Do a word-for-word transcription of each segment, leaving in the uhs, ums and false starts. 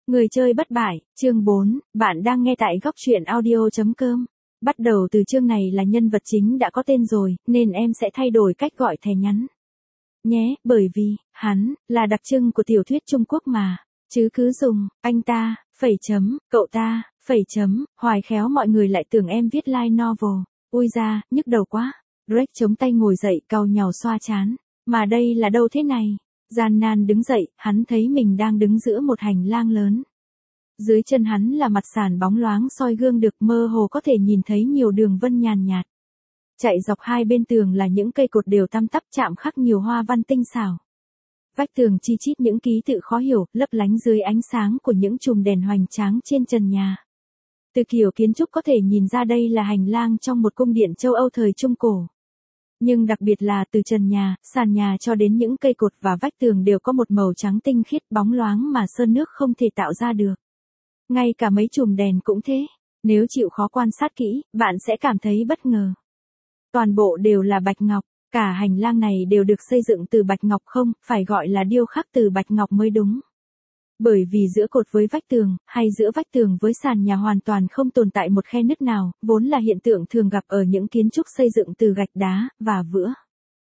Người chơi bất bại, chương bốn, bạn đang nghe tại góc truyện audio chấm com. Bắt đầu từ chương này là nhân vật chính đã có tên rồi, nên em sẽ thay đổi cách gọi thẻ nhắn nhé, bởi vì, hắn, là đặc trưng của tiểu thuyết Trung Quốc mà. Chứ cứ dùng, anh ta, phẩy chấm, cậu ta, phẩy chấm, hoài khéo mọi người lại tưởng em viết light novel. Ui da, nhức đầu quá. Drake chống tay ngồi dậy cau nhàu xoa chán. Mà đây là đâu thế này? Gian nan đứng dậy, hắn thấy mình đang đứng giữa một hành lang lớn. Dưới chân hắn là mặt sàn bóng loáng soi gương được mơ hồ có thể nhìn thấy nhiều đường vân nhàn nhạt. Chạy dọc hai bên tường là những cây cột đều tăm tắp chạm khắc nhiều hoa văn tinh xảo. Vách tường chi chít những ký tự khó hiểu, lấp lánh dưới ánh sáng của những chùm đèn hoành tráng trên trần nhà. Từ kiểu kiến trúc có thể nhìn ra đây là hành lang trong một cung điện châu Âu thời Trung Cổ. Nhưng đặc biệt là từ trần nhà, sàn nhà cho đến những cây cột và vách tường đều có một màu trắng tinh khiết bóng loáng mà sơn nước không thể tạo ra được. Ngay cả mấy chùm đèn cũng thế. Nếu chịu khó quan sát kỹ, bạn sẽ cảm thấy bất ngờ. Toàn bộ đều là bạch ngọc, cả hành lang này đều được xây dựng từ bạch ngọc không, phải gọi là điêu khắc từ bạch ngọc mới đúng. Bởi vì giữa cột với vách tường, hay giữa vách tường với sàn nhà hoàn toàn không tồn tại một khe nứt nào, vốn là hiện tượng thường gặp ở những kiến trúc xây dựng từ gạch đá, và vữa.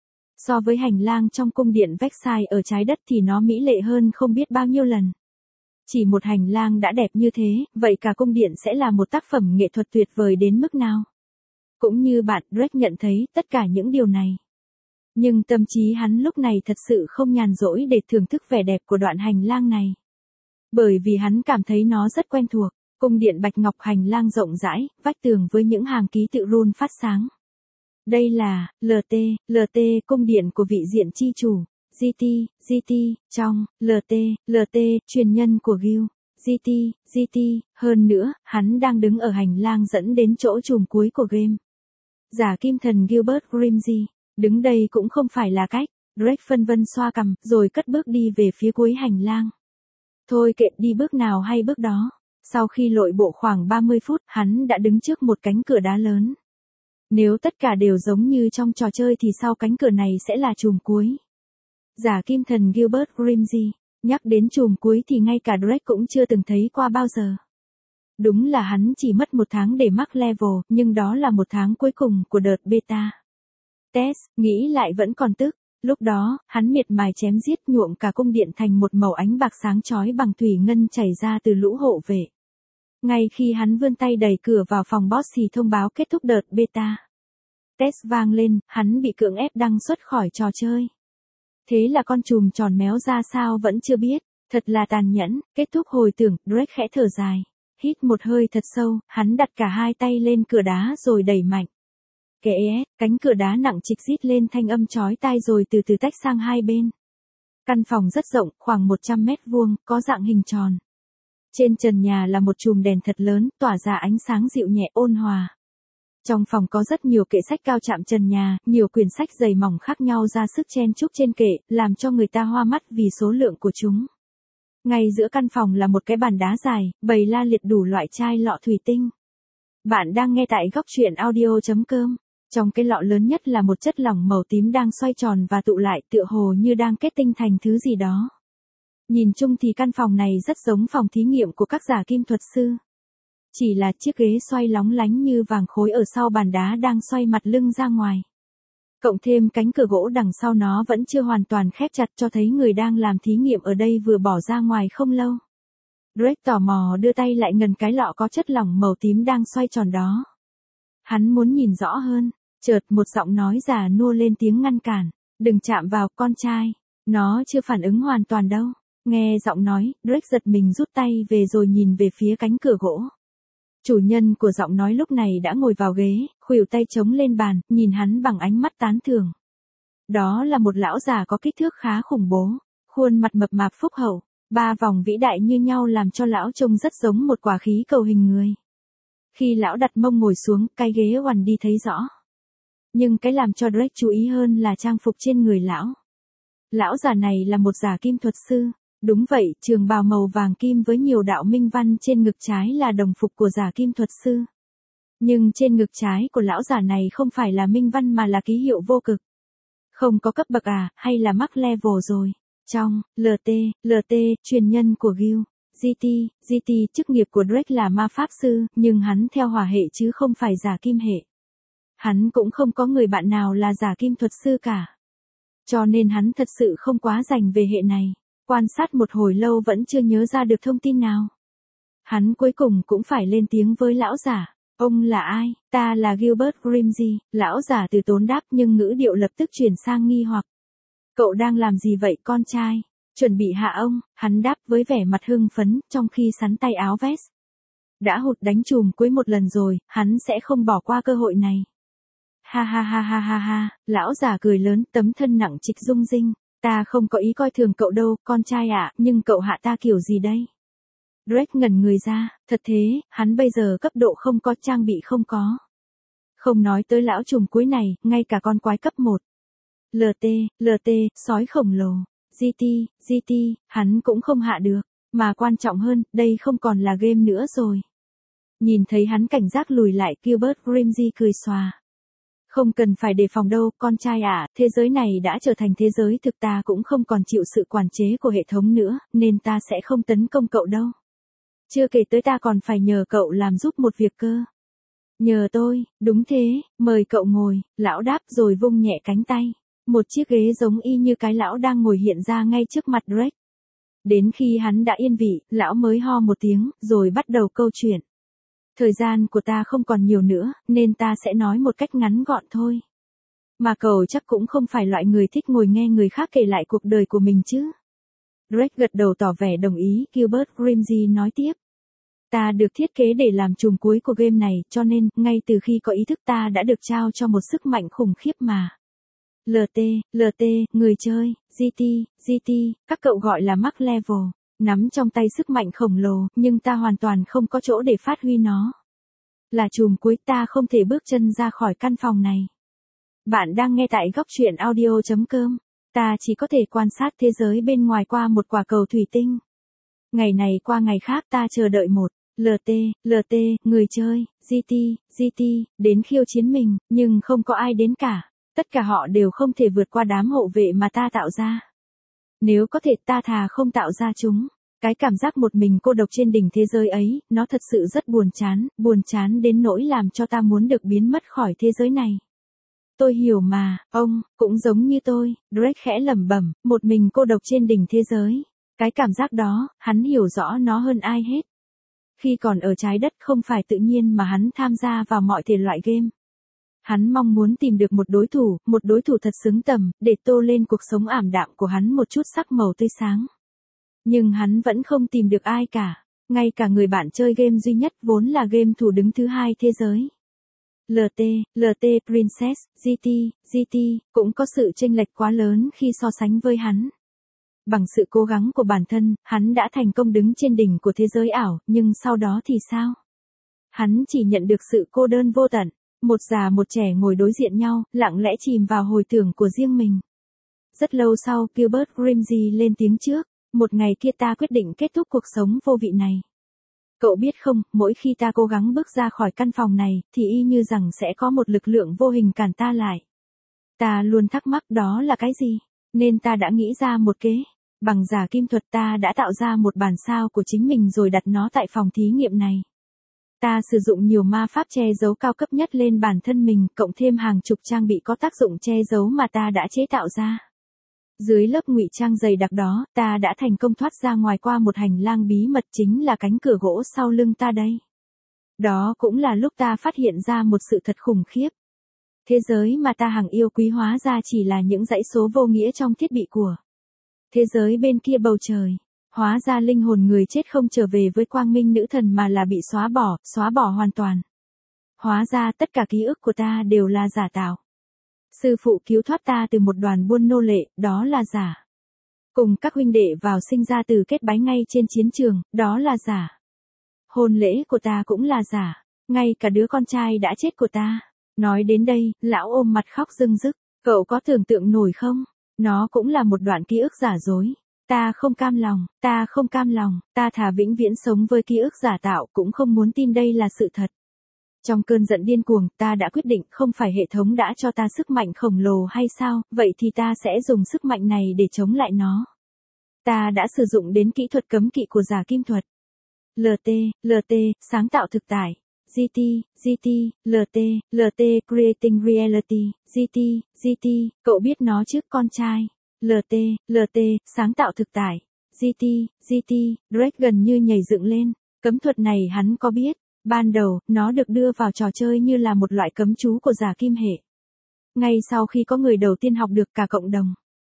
So với hành lang trong cung điện Versailles ở trái đất thì nó mỹ lệ hơn không biết bao nhiêu lần. Chỉ một hành lang đã đẹp như thế, vậy cả cung điện sẽ là một tác phẩm nghệ thuật tuyệt vời đến mức nào? Cũng như bạn, Drake nhận thấy tất cả những điều này. Nhưng tâm trí hắn lúc này thật sự không nhàn rỗi để thưởng thức vẻ đẹp của đoạn hành lang này. Bởi vì hắn cảm thấy nó rất quen thuộc, cung điện bạch ngọc hành lang rộng rãi, vách tường với những hàng ký tự rune phát sáng. Đây là, lờ tê, lờ tê cung điện của vị diện chi chủ, giê tê, giê tê, trong, lờ tê, lờ tê, truyền nhân của Gil, giê tê, giê tê, hơn nữa, hắn đang đứng ở hành lang dẫn đến chỗ chùm cuối của game. Giả kim thần Gilbert Grimsby, đứng đây cũng không phải là cách, Drake phân vân xoa cằm, rồi cất bước đi về phía cuối hành lang. Thôi kệ, đi bước nào hay bước đó. Sau khi lội bộ khoảng ba mươi phút, hắn đã đứng trước một cánh cửa đá lớn. Nếu tất cả đều giống như trong trò chơi thì sau cánh cửa này sẽ là chùm cuối. Giả kim thần Gilbert Grimsby, nhắc đến chùm cuối thì ngay cả Drake cũng chưa từng thấy qua bao giờ. Đúng là hắn chỉ mất một tháng để mắc level, nhưng đó là một tháng cuối cùng của đợt beta. Test, nghĩ lại vẫn còn tức. Lúc đó, hắn miệt mài chém giết nhuộm cả cung điện thành một màu ánh bạc sáng chói bằng thủy ngân chảy ra từ lũ hộ vệ. Ngay khi hắn vươn tay đẩy cửa vào phòng boss thì thông báo kết thúc đợt beta. Test vang lên, hắn bị cưỡng ép đăng xuất khỏi trò chơi. Thế là con chùm tròn méo ra sao vẫn chưa biết, thật là tàn nhẫn. Kết thúc hồi tưởng, Drake khẽ thở dài. Hít một hơi thật sâu, hắn đặt cả hai tay lên cửa đá rồi đẩy mạnh. Kệ é, cánh cửa đá nặng trịch rít lên thanh âm chói tai rồi từ từ tách sang hai bên. Căn phòng rất rộng, khoảng một trăm mét vuông, có dạng hình tròn. Trên trần nhà là một chùm đèn thật lớn, tỏa ra ánh sáng dịu nhẹ ôn hòa. Trong phòng có rất nhiều kệ sách cao chạm trần nhà, nhiều quyển sách dày mỏng khác nhau ra sức chen chúc trên kệ, làm cho người ta hoa mắt vì số lượng của chúng. Ngay giữa căn phòng là một cái bàn đá dài, bày la liệt đủ loại chai lọ thủy tinh. Bạn đang nghe tại góc truyện audio chấm com. Trong cái lọ lớn nhất là một chất lỏng màu tím đang xoay tròn và tụ lại tựa hồ như đang kết tinh thành thứ gì đó. Nhìn chung thì căn phòng này rất giống phòng thí nghiệm của các giả kim thuật sư. Chỉ là chiếc ghế xoay lóng lánh như vàng khối ở sau bàn đá đang xoay mặt lưng ra ngoài. Cộng thêm cánh cửa gỗ đằng sau nó vẫn chưa hoàn toàn khép chặt cho thấy người đang làm thí nghiệm ở đây vừa bỏ ra ngoài không lâu. Drake tò mò đưa tay lại gần cái lọ có chất lỏng màu tím đang xoay tròn đó. Hắn muốn nhìn rõ hơn. Chợt một giọng nói già nua lên tiếng ngăn cản. Đừng chạm vào, con trai. Nó chưa phản ứng hoàn toàn đâu. Nghe giọng nói, Drake giật mình rút tay về rồi nhìn về phía cánh cửa gỗ. Chủ nhân của giọng nói lúc này đã ngồi vào ghế, khuỷu tay chống lên bàn, nhìn hắn bằng ánh mắt tán thưởng. Đó là một lão già có kích thước khá khủng bố. Khuôn mặt mập mạp phúc hậu. Ba vòng vĩ đại như nhau làm cho lão trông rất giống một quả khí cầu hình người. Khi lão đặt mông ngồi xuống, cái ghế oằn đi thấy rõ. Nhưng cái làm cho Drake chú ý hơn là trang phục trên người lão. Lão già này là một giả kim thuật sư. Đúng vậy, trường bào màu vàng kim với nhiều đạo minh văn trên ngực trái là đồng phục của giả kim thuật sư. Nhưng trên ngực trái của lão già này không phải là minh văn mà là ký hiệu vô cực. Không có cấp bậc à, hay là mắc level rồi. Trong, lờ tê, lờ tê, truyền nhân của Gil, giê tê, giê tê, chức nghiệp của Drake là ma pháp sư, nhưng hắn theo hỏa hệ chứ không phải giả kim hệ. Hắn cũng không có người bạn nào là giả kim thuật sư cả. Cho nên hắn thật sự không quá rành về hệ này. Quan sát một hồi lâu vẫn chưa nhớ ra được thông tin nào. Hắn cuối cùng cũng phải lên tiếng với lão giả. Ông là ai? Ta là Gilbert Grimsby. Lão giả từ tốn đáp nhưng ngữ điệu lập tức chuyển sang nghi hoặc. Cậu đang làm gì vậy con trai? Chuẩn bị hạ ông, hắn đáp với vẻ mặt hưng phấn, trong khi sắn tay áo vest. Đã hụt đánh chùm cuối một lần rồi, hắn sẽ không bỏ qua cơ hội này. Ha ha ha ha ha ha, lão già cười lớn, tấm thân nặng trịch rung rinh. Ta không có ý coi thường cậu đâu, con trai ạ, nhưng cậu hạ ta kiểu gì đây? Drake ngẩn người ra, thật thế, hắn bây giờ cấp độ không có, trang bị không có. Không nói tới lão trùm cuối này, ngay cả con quái cấp một. lờ tê, lờ tê, sói khổng lồ. giê tê, giê tê, hắn cũng không hạ được. Mà quan trọng hơn, đây không còn là game nữa rồi. Nhìn thấy hắn cảnh giác lùi lại, Gilbert Grimsby cười xòa. Không cần phải đề phòng đâu, con trai ạ, thế giới này đã trở thành thế giới thực, ta cũng không còn chịu sự quản chế của hệ thống nữa, nên ta sẽ không tấn công cậu đâu. Chưa kể tới ta còn phải nhờ cậu làm giúp một việc cơ. Nhờ tôi, đúng thế, mời cậu ngồi, lão đáp rồi vung nhẹ cánh tay. Một chiếc ghế giống y như cái lão đang ngồi hiện ra ngay trước mặt Drake. Đến khi hắn đã yên vị, lão mới ho một tiếng, rồi bắt đầu câu chuyện. Thời gian của ta không còn nhiều nữa, nên ta sẽ nói một cách ngắn gọn thôi. Mà cậu chắc cũng không phải loại người thích ngồi nghe người khác kể lại cuộc đời của mình chứ. Drake gật đầu tỏ vẻ đồng ý, Gilbert Grimsby nói tiếp. Ta được thiết kế để làm trùm cuối của game này, cho nên, ngay từ khi có ý thức ta đã được trao cho một sức mạnh khủng khiếp mà. lờ tê, lờ tê, người chơi, giê tê, giê tê, các cậu gọi là max level, nắm trong tay sức mạnh khổng lồ, nhưng ta hoàn toàn không có chỗ để phát huy nó. Là trùm cuối, ta không thể bước chân ra khỏi căn phòng này. Bạn đang nghe tại góc truyện audio chấm com. Ta chỉ có thể quan sát thế giới bên ngoài qua một quả cầu thủy tinh. Ngày này qua ngày khác ta chờ đợi một, lờ tê, lờ tê, người chơi, giê tê, giê tê, đến khiêu chiến mình, nhưng không có ai đến cả. Tất cả họ đều không thể vượt qua đám hộ vệ mà ta tạo ra. Nếu có thể ta thà không tạo ra chúng. Cái cảm giác một mình cô độc trên đỉnh thế giới ấy, nó thật sự rất buồn chán, buồn chán đến nỗi làm cho ta muốn được biến mất khỏi thế giới này. Tôi hiểu mà, ông, cũng giống như tôi, Drake khẽ lẩm bẩm, một mình cô độc trên đỉnh thế giới. Cái cảm giác đó, hắn hiểu rõ nó hơn ai hết. Khi còn ở trái đất không phải tự nhiên mà hắn tham gia vào mọi thể loại game. Hắn mong muốn tìm được một đối thủ, một đối thủ thật xứng tầm, để tô lên cuộc sống ảm đạm của hắn một chút sắc màu tươi sáng. Nhưng hắn vẫn không tìm được ai cả, ngay cả người bạn chơi game duy nhất vốn là game thủ đứng thứ hai thế giới. lờ tê, lờ tê Princess, giê tê, giê tê, cũng có sự chênh lệch quá lớn khi so sánh với hắn. Bằng sự cố gắng của bản thân, hắn đã thành công đứng trên đỉnh của thế giới ảo, nhưng sau đó thì sao? Hắn chỉ nhận được sự cô đơn vô tận, một già một trẻ ngồi đối diện nhau, lặng lẽ chìm vào hồi tưởng của riêng mình. Rất lâu sau, Gilbert Grimsby lên tiếng trước. Một ngày kia ta quyết định kết thúc cuộc sống vô vị này. Cậu biết không, mỗi khi ta cố gắng bước ra khỏi căn phòng này, thì y như rằng sẽ có một lực lượng vô hình cản ta lại. Ta luôn thắc mắc đó là cái gì, nên ta đã nghĩ ra một kế. Bằng giả kim thuật ta đã tạo ra một bản sao của chính mình rồi đặt nó tại phòng thí nghiệm này. Ta sử dụng nhiều ma pháp che giấu cao cấp nhất lên bản thân mình, cộng thêm hàng chục trang bị có tác dụng che giấu mà ta đã chế tạo ra. Dưới lớp ngụy trang dày đặc đó, ta đã thành công thoát ra ngoài qua một hành lang bí mật, chính là cánh cửa gỗ sau lưng ta đây. Đó cũng là lúc ta phát hiện ra một sự thật khủng khiếp. Thế giới mà ta hằng yêu quý hóa ra chỉ là những dãy số vô nghĩa trong thiết bị của thế giới bên kia bầu trời. Hóa ra linh hồn người chết không trở về với quang minh nữ thần mà là bị xóa bỏ, xóa bỏ hoàn toàn. Hóa ra tất cả ký ức của ta đều là giả tạo. Sư phụ cứu thoát ta từ một đoàn buôn nô lệ, đó là giả. Cùng các huynh đệ vào sinh ra từ kết bái ngay trên chiến trường, đó là giả. Hôn lễ của ta cũng là giả, ngay cả đứa con trai đã chết của ta. Nói đến đây, lão ôm mặt khóc rưng rức, cậu có tưởng tượng nổi không? Nó cũng là một đoạn ký ức giả dối. Ta không cam lòng, ta không cam lòng, ta thà vĩnh viễn sống với ký ức giả tạo cũng không muốn tin đây là sự thật. Trong cơn giận điên cuồng, ta đã quyết định không phải hệ thống đã cho ta sức mạnh khổng lồ hay sao, vậy thì ta sẽ dùng sức mạnh này để chống lại nó. Ta đã sử dụng đến kỹ thuật cấm kỵ của giả kim thuật. lờ tê, lờ tê, sáng tạo thực tại. giê tê, giê tê, lờ tê, lờ tê, Creating Reality. giê tê, giê tê, cậu biết nó chứ con trai. lờ tê, lờ tê, sáng tạo thực tại. giê tê, giê tê, Drake gần như nhảy dựng lên. Cấm thuật này hắn có biết. Ban đầu, nó được đưa vào trò chơi như là một loại cấm chú của giả kim hệ. Ngay sau khi có người đầu tiên học được cả cộng đồng.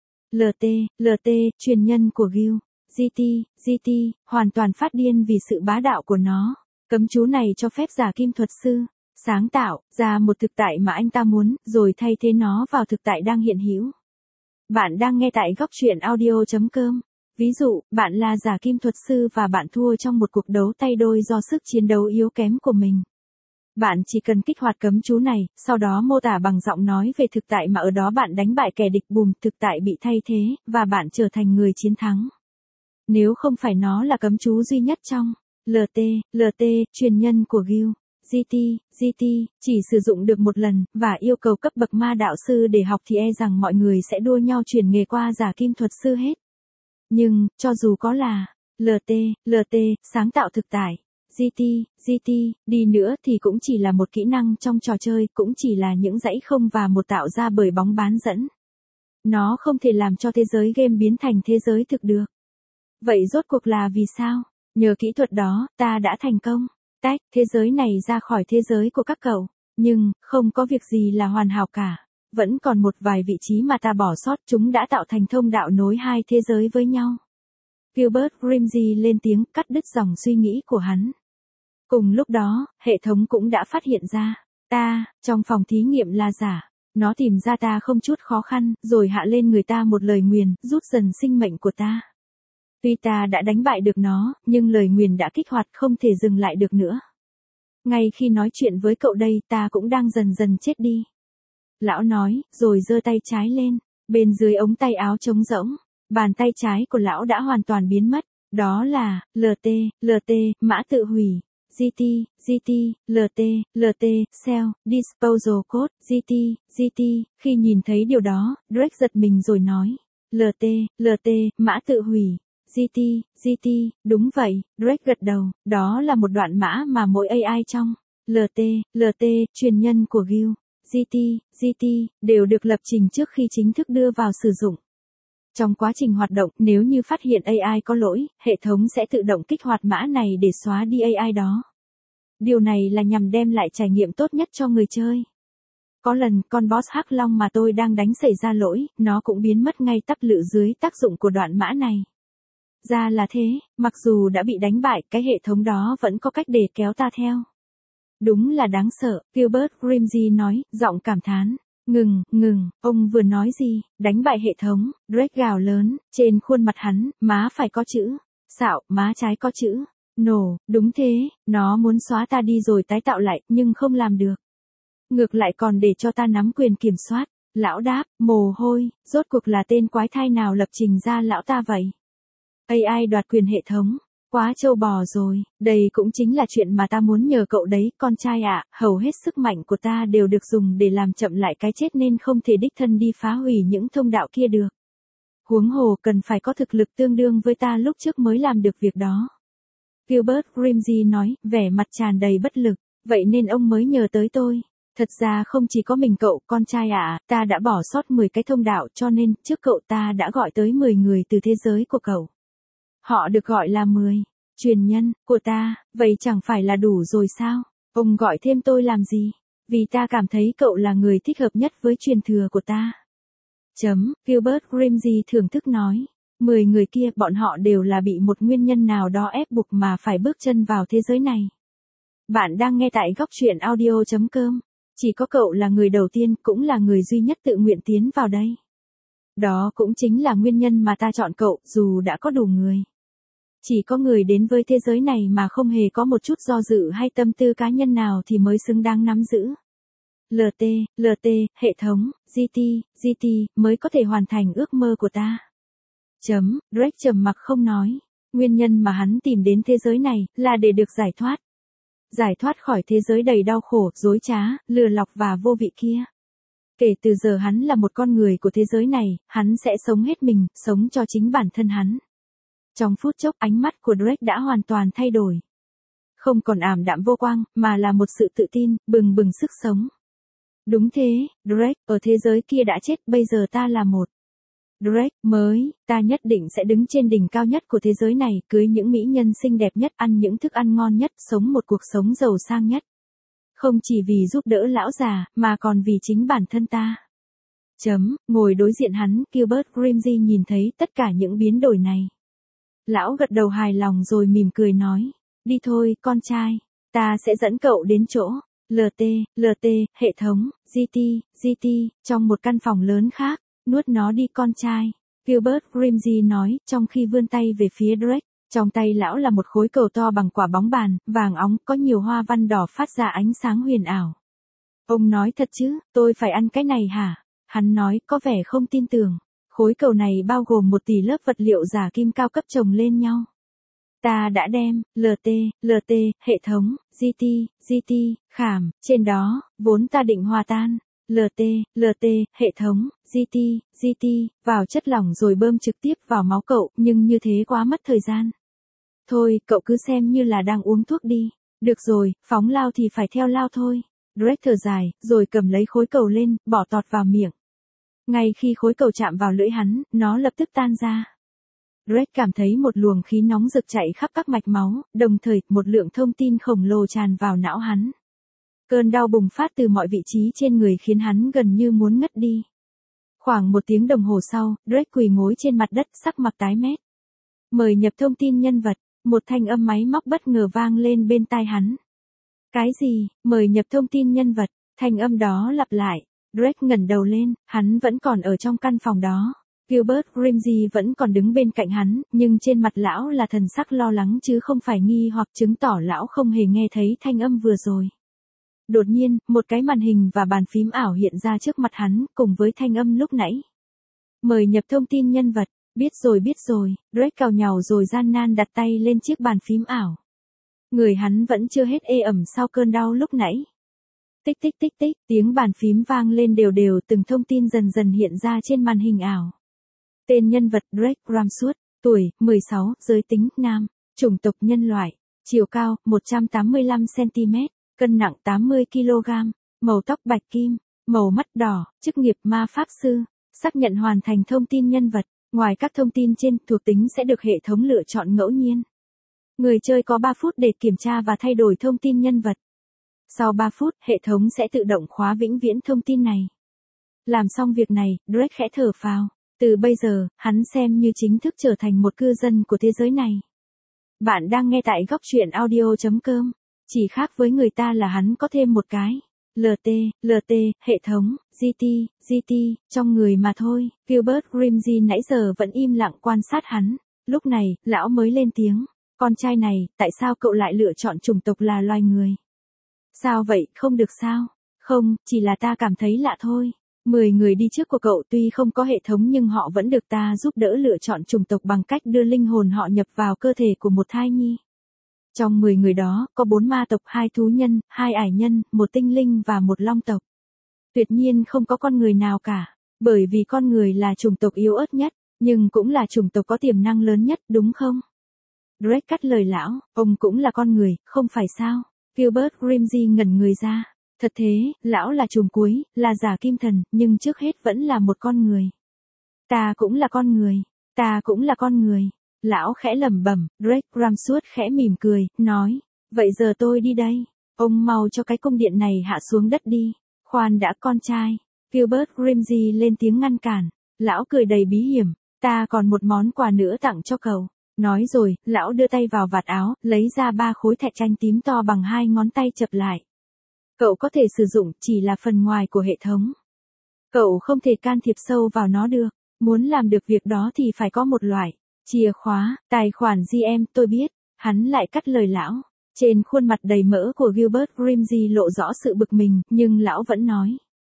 lờ tê, lờ tê, truyền nhân của Gil. giê tê, giê tê, hoàn toàn phát điên vì sự bá đạo của nó. Cấm chú này cho phép giả kim thuật sư sáng tạo ra một thực tại mà anh ta muốn, rồi thay thế nó vào thực tại đang hiện hữu. Bạn đang nghe tại góc truyện audio chấm com. Ví dụ, bạn là giả kim thuật sư và bạn thua trong một cuộc đấu tay đôi do sức chiến đấu yếu kém của mình. Bạn chỉ cần kích hoạt cấm chú này, sau đó mô tả bằng giọng nói về thực tại mà ở đó bạn đánh bại kẻ địch, bùm, thực tại bị thay thế, và bạn trở thành người chiến thắng. Nếu không phải nó là cấm chú duy nhất trong lờ tê, lờ tê, truyền nhân của Gil. giê tê, giê tê, chỉ sử dụng được một lần, và yêu cầu cấp bậc ma đạo sư để học thì e rằng mọi người sẽ đua nhau chuyển nghề qua giả kim thuật sư hết. Nhưng, cho dù có là lờ tê, lờ tê, sáng tạo thực tại, giê tê, giê tê, đi nữa thì cũng chỉ là một kỹ năng trong trò chơi, cũng chỉ là những dãy không và một tạo ra bởi bóng bán dẫn. Nó không thể làm cho thế giới game biến thành thế giới thực được. Vậy rốt cuộc là vì sao? Nhờ kỹ thuật đó, ta đã thành công tách thế giới này ra khỏi thế giới của các cậu. Nhưng, không có việc gì là hoàn hảo cả. Vẫn còn một vài vị trí mà ta bỏ sót, chúng đã tạo thành thông đạo nối hai thế giới với nhau. Gilbert Grimsby lên tiếng cắt đứt dòng suy nghĩ của hắn. Cùng lúc đó, hệ thống cũng đã phát hiện ra, ta, trong phòng thí nghiệm là giả. Nó tìm ra ta không chút khó khăn, rồi hạ lên người ta một lời nguyền, rút dần sinh mệnh của ta. Tuy ta đã đánh bại được nó, nhưng lời nguyền đã kích hoạt không thể dừng lại được nữa. Ngay khi nói chuyện với cậu đây, ta cũng đang dần dần chết đi. Lão nói, rồi giơ tay trái lên. Bên dưới ống tay áo trống rỗng, bàn tay trái của lão đã hoàn toàn biến mất. Đó là, lờ tê, lờ tê, mã tự hủy. giê tê, giê tê, lờ tê, lờ tê, Cell, Disposal Code, giê tê, giê tê, khi nhìn thấy điều đó, Drake giật mình rồi nói. lờ tê, lờ tê, mã tự hủy. giê tê, giê tê, đúng vậy, Drake gật đầu, đó là một đoạn mã mà mỗi a i trong lờ tê, lờ tê, truyền nhân của Gil, giê tê, giê tê, đều được lập trình trước khi chính thức đưa vào sử dụng. Trong quá trình hoạt động, nếu như phát hiện a i có lỗi, hệ thống sẽ tự động kích hoạt mã này để xóa đi a i đó. Điều này là nhằm đem lại trải nghiệm tốt nhất cho người chơi. Có lần, con boss hắc long mà tôi đang đánh xảy ra lỗi, nó cũng biến mất ngay tắp lự dưới tác dụng của đoạn mã này. Ra là thế, mặc dù đã bị đánh bại, cái hệ thống đó vẫn có cách để kéo ta theo. Đúng là đáng sợ, Gilbert Grimsby nói, giọng cảm thán. Ngừng, ngừng, ông vừa nói gì, đánh bại hệ thống, Drake gào lớn, trên khuôn mặt hắn, má phải có chữ, xạo, má trái có chữ, nổ, đúng thế, nó muốn xóa ta đi rồi tái tạo lại, nhưng không làm được. Ngược lại còn để cho ta nắm quyền kiểm soát. Lão đáp, mồ hôi, rốt cuộc là tên quái thai nào lập trình ra lão ta vậy? a i đoạt quyền hệ thống, quá trâu bò rồi, đây cũng chính là chuyện mà ta muốn nhờ cậu đấy, con trai ạ, hầu hết sức mạnh của ta đều được dùng để làm chậm lại cái chết nên không thể đích thân đi phá hủy những thông đạo kia được. Huống hồ cần phải có thực lực tương đương với ta lúc trước mới làm được việc đó. Gilbert Grimsby nói, vẻ mặt tràn đầy bất lực, vậy nên ông mới nhờ tới tôi. Thật ra không chỉ có mình cậu, con trai ạ, à, ta đã bỏ sót mười cái thông đạo cho nên, trước cậu ta đã gọi tới mười người từ thế giới của cậu. Họ được gọi là mười truyền nhân của ta, vậy chẳng phải là đủ rồi sao? Ông gọi thêm tôi làm gì? Vì ta cảm thấy cậu là người thích hợp nhất với truyền thừa của ta. Chấm, Gilbert Grimsby thưởng thức nói. mười người kia, bọn họ đều là bị một nguyên nhân nào đó ép buộc mà phải bước chân vào thế giới này. Bạn đang nghe tại góc truyện audio chấm com. Chỉ có cậu là người đầu tiên, cũng là người duy nhất tự nguyện tiến vào đây. Đó cũng chính là nguyên nhân mà ta chọn cậu, dù đã có đủ người. Chỉ có người đến với thế giới này mà không hề có một chút do dự hay tâm tư cá nhân nào thì mới xứng đáng nắm giữ. lờ tê, lờ tê, hệ thống, giê tê, giê tê, mới có thể hoàn thành ước mơ của ta. Chấm, Drake trầm mặc không nói. Nguyên nhân mà hắn tìm đến thế giới này, là để được giải thoát. Giải thoát khỏi thế giới đầy đau khổ, dối trá, lừa lọc và vô vị kia. Kể từ giờ hắn là một con người của thế giới này, hắn sẽ sống hết mình, sống cho chính bản thân hắn. Trong phút chốc ánh mắt của Drake đã hoàn toàn thay đổi. Không còn ảm đạm vô quang, mà là một sự tự tin, bừng bừng sức sống. Đúng thế, Drake, ở thế giới kia đã chết, bây giờ ta là một Drake mới, ta nhất định sẽ đứng trên đỉnh cao nhất của thế giới này, cưới những mỹ nhân xinh đẹp nhất, ăn những thức ăn ngon nhất, sống một cuộc sống giàu sang nhất. Không chỉ vì giúp đỡ lão già, mà còn vì chính bản thân ta. Chấm, ngồi đối diện hắn, Gilbert Grimsby nhìn thấy tất cả những biến đổi này. Lão gật đầu hài lòng rồi mỉm cười nói, đi thôi, con trai, ta sẽ dẫn cậu đến chỗ. lờ tê, lờ tê, hệ thống, giê tê, giê tê, trong một căn phòng lớn khác, nuốt nó đi con trai. Gilbert Grimsby nói, trong khi vươn tay về phía Drake, trong tay lão là một khối cầu to bằng quả bóng bàn, vàng óng, có nhiều hoa văn đỏ phát ra ánh sáng huyền ảo. Ông nói thật chứ, tôi phải ăn cái này hả? Hắn nói, có vẻ không tin tưởng. Khối cầu này bao gồm một tỷ lớp vật liệu giả kim cao cấp chồng lên nhau. Ta đã đem, lờ tê, lờ tê, hệ thống, giê tê, giê tê, khảm, trên đó, vốn ta định hòa tan, lờ tê, lờ tê, hệ thống, giê tê, giê tê, vào chất lỏng rồi bơm trực tiếp vào máu cậu, nhưng như thế quá mất thời gian. Thôi, cậu cứ xem như là đang uống thuốc đi. Được rồi, phóng lao thì phải theo lao thôi. Drake thở dài, rồi cầm lấy khối cầu lên, bỏ tọt vào miệng. Ngay khi khối cầu chạm vào lưỡi hắn, nó lập tức tan ra. Drake cảm thấy một luồng khí nóng rực chạy khắp các mạch máu, đồng thời, một lượng thông tin khổng lồ tràn vào não hắn. Cơn đau bùng phát từ mọi vị trí trên người khiến hắn gần như muốn ngất đi. Khoảng một tiếng đồng hồ sau, Drake quỳ gối trên mặt đất, sắc mặt tái mét. Mời nhập thông tin nhân vật, một thanh âm máy móc bất ngờ vang lên bên tai hắn. Cái gì, mời nhập thông tin nhân vật, thanh âm đó lặp lại. Drake ngẩng đầu lên, hắn vẫn còn ở trong căn phòng đó. Gilbert Grimsby vẫn còn đứng bên cạnh hắn, nhưng trên mặt lão là thần sắc lo lắng chứ không phải nghi hoặc, chứng tỏ lão không hề nghe thấy thanh âm vừa rồi. Đột nhiên, một cái màn hình và bàn phím ảo hiện ra trước mặt hắn, cùng với thanh âm lúc nãy. Mời nhập thông tin nhân vật, biết rồi biết rồi, Drake cào nhào rồi gian nan đặt tay lên chiếc bàn phím ảo. Người hắn vẫn chưa hết ê ẩm sau cơn đau lúc nãy. Tích tích tích tích, tiếng bàn phím vang lên đều đều, từng thông tin dần dần hiện ra trên màn hình ảo. Tên nhân vật Drake Ramswood, tuổi, mười sáu, giới tính, nam, chủng tộc nhân loại, chiều cao, một trăm tám mươi lăm xăng-ti-mét, cân nặng tám mươi ki lô gam, màu tóc bạch kim, màu mắt đỏ, chức nghiệp ma pháp sư, xác nhận hoàn thành thông tin nhân vật. Ngoài các thông tin trên, thuộc tính sẽ được hệ thống lựa chọn ngẫu nhiên. Người chơi có ba phút để kiểm tra và thay đổi thông tin nhân vật. Sau ba phút, hệ thống sẽ tự động khóa vĩnh viễn thông tin này. Làm xong việc này, Drake khẽ thở phào. Từ bây giờ, hắn xem như chính thức trở thành một cư dân của thế giới này. Bạn đang nghe tại góc truyện audio chấm com. Chỉ khác với người ta là hắn có thêm một cái lờ tê, lờ tê, hệ thống, giê tê, giê tê, trong người mà thôi. Gilbert Grimsby nãy giờ vẫn im lặng quan sát hắn. Lúc này, lão mới lên tiếng. Con trai này, tại sao cậu lại lựa chọn chủng tộc là loài người? Sao vậy, không được sao? Không, chỉ là ta cảm thấy lạ thôi. Mười người đi trước của cậu tuy không có hệ thống nhưng họ vẫn được ta giúp đỡ lựa chọn chủng tộc bằng cách đưa linh hồn họ nhập vào cơ thể của một thai nhi. Trong mười người đó, có bốn ma tộc, hai thú nhân, hai ải nhân, một tinh linh và một long tộc. Tuyệt nhiên không có con người nào cả, bởi vì con người là chủng tộc yếu ớt nhất, nhưng cũng là chủng tộc có tiềm năng lớn nhất, đúng không? Drake cắt lời lão, ông cũng là con người, không phải sao? Gilbert Grimsby ngẩn người ra. Thật thế, lão là trùm cuối, là giả kim thần, nhưng trước hết vẫn là một con người. Ta cũng là con người, ta cũng là con người. Lão khẽ lẩm bẩm, Drake Ramswood khẽ mỉm cười, nói, vậy giờ tôi đi đây. Ông mau cho cái cung điện này hạ xuống đất đi. Khoan đã con trai. Gilbert Grimsby lên tiếng ngăn cản. Lão cười đầy bí hiểm, ta còn một món quà nữa tặng cho cậu. Nói rồi, lão đưa tay vào vạt áo, lấy ra ba khối thạch tranh tím to bằng hai ngón tay chập lại. Cậu có thể sử dụng, chỉ là phần ngoài của hệ thống. Cậu không thể can thiệp sâu vào nó được. Muốn làm được việc đó thì phải có một loại chìa khóa, tài khoản giê em, tôi biết. Hắn lại cắt lời lão. Trên khuôn mặt đầy mỡ của Gilbert Grimsby lộ rõ sự bực mình, nhưng lão vẫn nói.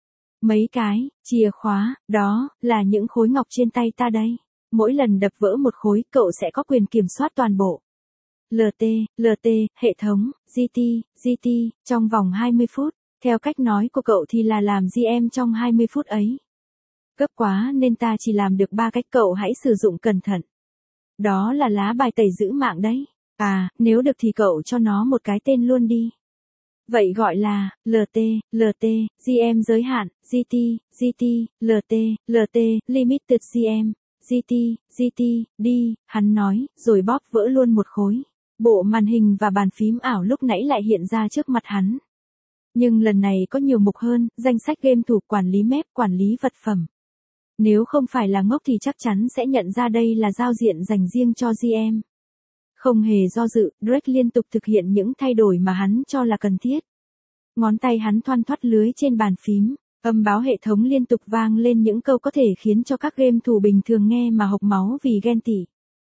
Mấy cái chìa khóa, đó là những khối ngọc trên tay ta đây. Mỗi lần đập vỡ một khối, cậu sẽ có quyền kiểm soát toàn bộ. lờ tê, lờ tê, hệ thống, giê tê, giê tê, trong vòng hai mươi phút. Theo cách nói của cậu thì là làm giê em trong hai mươi phút ấy. Gấp quá nên ta chỉ làm được ba cách, cậu hãy sử dụng cẩn thận. Đó là lá bài tẩy giữ mạng đấy. À, nếu được thì cậu cho nó một cái tên luôn đi. Vậy gọi là, lờ tê, lờ tê, giê em giới hạn, giê tê, giê tê, lờ tê, lờ tê, Limited giê em, giê tê, giê tê, đi, hắn nói, rồi bóp vỡ luôn một khối. Bộ màn hình và bàn phím ảo lúc nãy lại hiện ra trước mặt hắn. Nhưng lần này có nhiều mục hơn, danh sách game thủ, quản lý map, quản lý vật phẩm. Nếu không phải là ngốc thì chắc chắn sẽ nhận ra đây là giao diện dành riêng cho giê em. Không hề do dự, Drake liên tục thực hiện những thay đổi mà hắn cho là cần thiết. Ngón tay hắn thoăn thoắt lưới trên bàn phím, âm báo hệ thống liên tục vang lên những câu có thể khiến cho các game thủ bình thường nghe mà hộc máu vì ghen tị.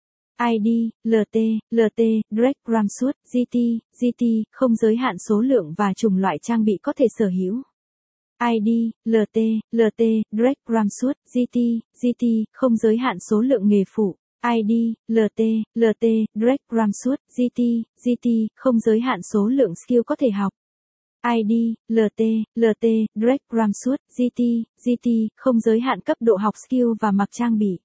i đê, lờ tê, lờ tê, Drake Ramsud, giê tê, giê tê, không giới hạn số lượng và chủng loại trang bị có thể sở hữu. i đê, lờ tê, lờ tê, Drake Ramsud, giê tê, giê tê, không giới hạn số lượng nghề phụ. i đê, lờ tê, lờ tê, Drake Ramsud, giê tê, giê tê, không giới hạn số lượng skill có thể học. i đê, lờ tê, lờ tê, Drake Ramsud, giê tê, giê tê, không giới hạn cấp độ học skill và mặc trang bị.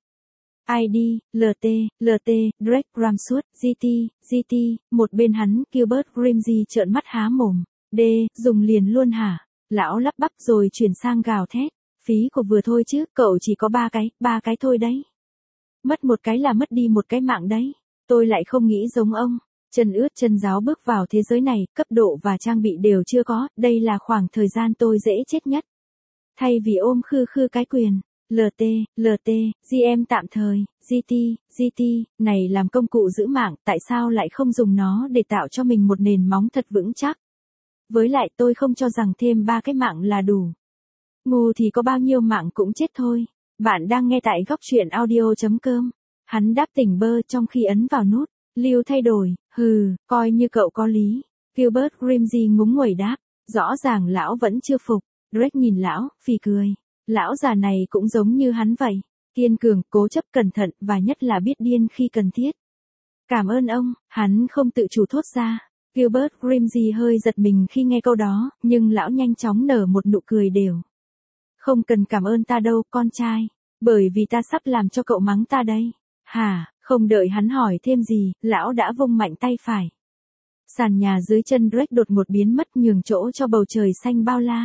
i đê, lờ tê, lờ tê, Drake Ramsud, giê tê, giê tê, một bên hắn, Gilbert Grimsby trợn mắt há mồm. D, dùng liền luôn hả? Lão lắp bắp rồi chuyển sang gào thét. Phí của vừa thôi chứ, cậu chỉ có ba cái, ba cái thôi đấy. Mất một cái là mất đi một cái mạng đấy. Tôi lại không nghĩ giống ông. Chân ướt chân ráo bước vào thế giới này, cấp độ và trang bị đều chưa có, đây là khoảng thời gian tôi dễ chết nhất. Thay vì ôm khư khư cái quyền. lờ tê, lờ tê, giê em tạm thời, giê tê, giê tê, này làm công cụ giữ mạng, tại sao lại không dùng nó để tạo cho mình một nền móng thật vững chắc? Với lại tôi không cho rằng thêm ba cái mạng là đủ. Ngu thì có bao nhiêu mạng cũng chết thôi. Bạn đang nghe tại góc truyện audio chấm com. Hắn đáp tỉnh bơ trong khi ấn vào nút. Lưu thay đổi, hừ, coi như cậu có lý. Gilbert Grimsby ngúng nguẩy đáp. Rõ ràng lão vẫn chưa phục. Drake nhìn lão, phì cười. Lão già này cũng giống như hắn vậy. Kiên cường, cố chấp, cẩn thận và nhất là biết điên khi cần thiết. Cảm ơn ông, hắn không tự chủ thốt ra. Gilbert Grimsby hơi giật mình khi nghe câu đó, nhưng lão nhanh chóng nở một nụ cười đều. Không cần cảm ơn ta đâu, con trai. Bởi vì ta sắp làm cho cậu mắng ta đây. Hả, không đợi hắn hỏi thêm gì, lão đã vung mạnh tay phải. Sàn nhà dưới chân Drake đột ngột biến mất nhường chỗ cho bầu trời xanh bao la.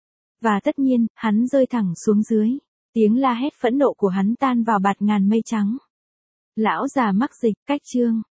Và tất nhiên, hắn rơi thẳng xuống dưới. Tiếng la hét phẫn nộ của hắn tan vào bạt ngàn mây trắng. Lão già mắc dịch, cách chương.